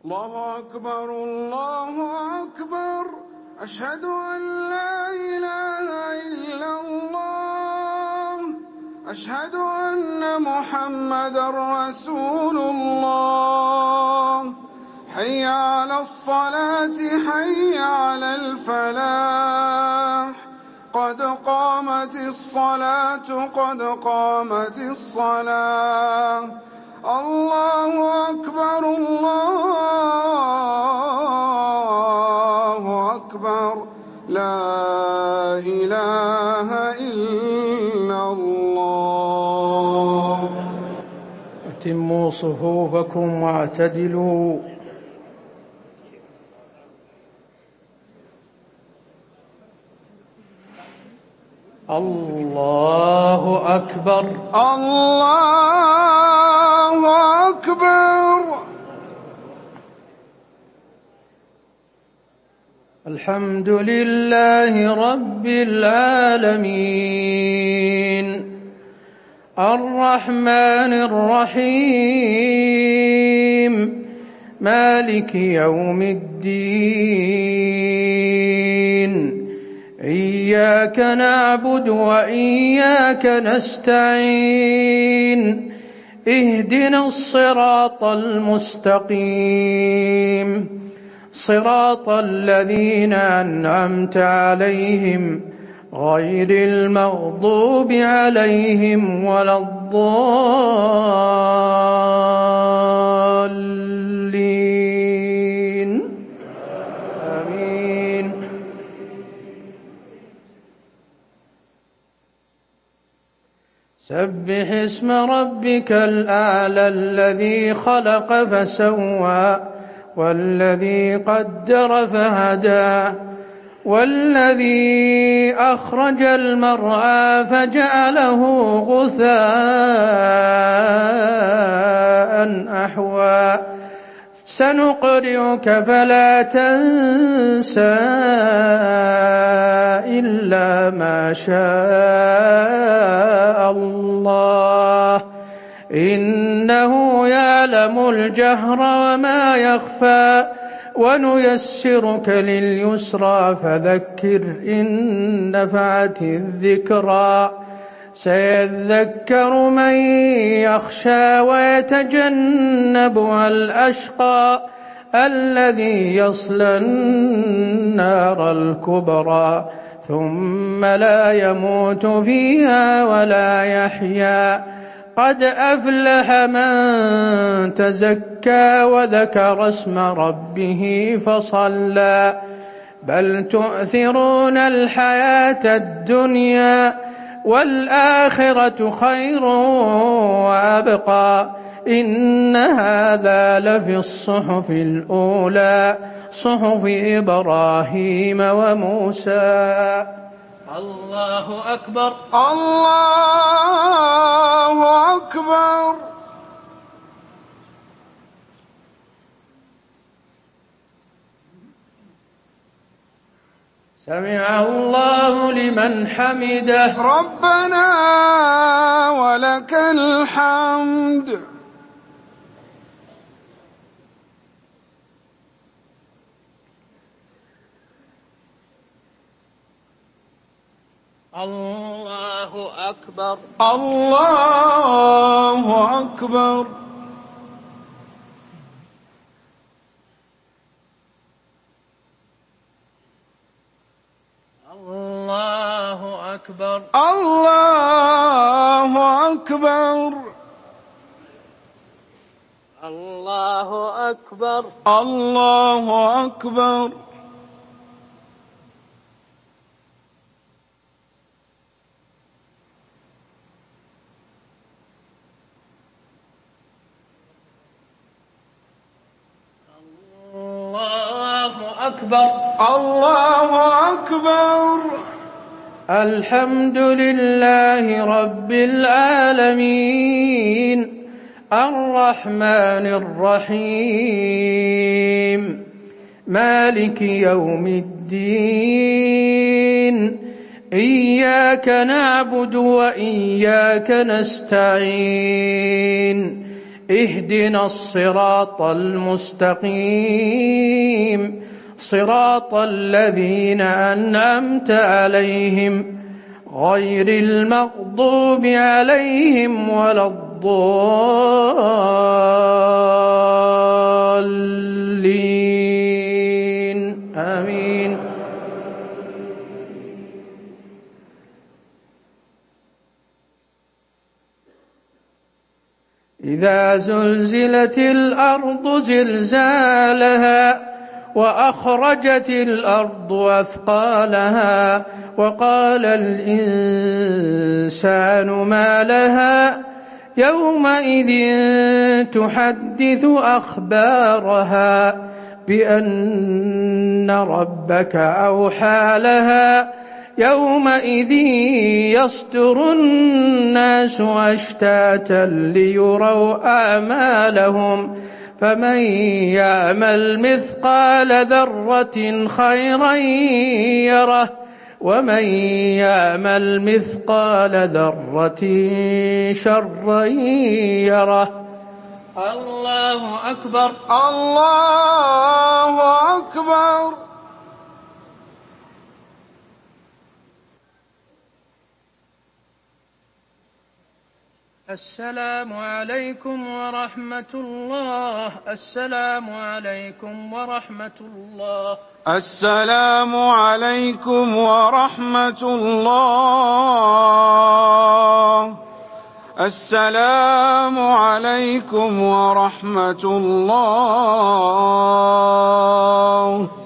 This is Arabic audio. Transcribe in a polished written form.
الله أكبر الله أكبر. أشهد أن لا إله إلا الله. أشهد أن محمدًا رسول الله. حي على الصلاة حي على الفلاح. قد قامت الصلاة قد قامت الصلاة. الله أكبر الله أكبر. لا إله إلا الله. أتموا صفوفكم واعتدلوا. الله أكبر الله أكبر. الحمد لله رب العالمين الرحمن الرحيم مالك يوم الدين إياك نعبد وإياك نستعين اهدنا الصراط المستقيم صراط الذين أنعمت عليهم غير المغضوب عليهم ولا الضالين آمين. سبح اسم ربك الأعلى الذي خلق فسوى والذي قدر فهدى والذي أخرج المرعى فجعله غثاء أحوى سنقرئك فلا تنسى إلا ما شاء الله إنه يعلم الجهر وما يخفى ونيسرك لليسرى فذكر إن نفعت الذكرى سيذكر من يخشى ويتجنبها الأشقى الذي يصلى النار الكبرى ثم لا يموت فيها ولا يحيا قد أفلح من تزكى وذكر اسم ربه فصلى بل تؤثرون الحياة الدنيا والآخرة خير وأبقى إن هذا لفي الصحف الأولى صحف إبراهيم وموسى. الله أكبر الله أكبر. سمع الله لمن حمده ربنا ولك الحمد. الله أكبر الله أكبر. الله أكبر الله أكبر. الله أكبر الله أكبر. الله أكبر الله أكبر. الحمد لله رب العالمين الرحمن الرحيم مالك يوم الدين إياك نعبد وإياك نستعين اهدنا الصراط المستقيم صراط الذين أنعمت عليهم غير المغضوب عليهم ولا الضالين آمين. إذا زلزلت الأرض زلزالها وأخرجت الأرض أثقالها وقال الإنسان ما لها يومئذ تحدث أخبارها بأن ربك أوحى لها يومئذ يصدر الناس أشتاتا ليروا أعمالهم فمن يعمل مثقال ذرة خيرا يره ومن يعمل مثقال ذرة شرا يره. الله أكبر. الله أكبر. السلام عليكم ورحمة الله. السلام عليكم ورحمة الله. السلام عليكم ورحمة الله. السلام عليكم ورحمة الله.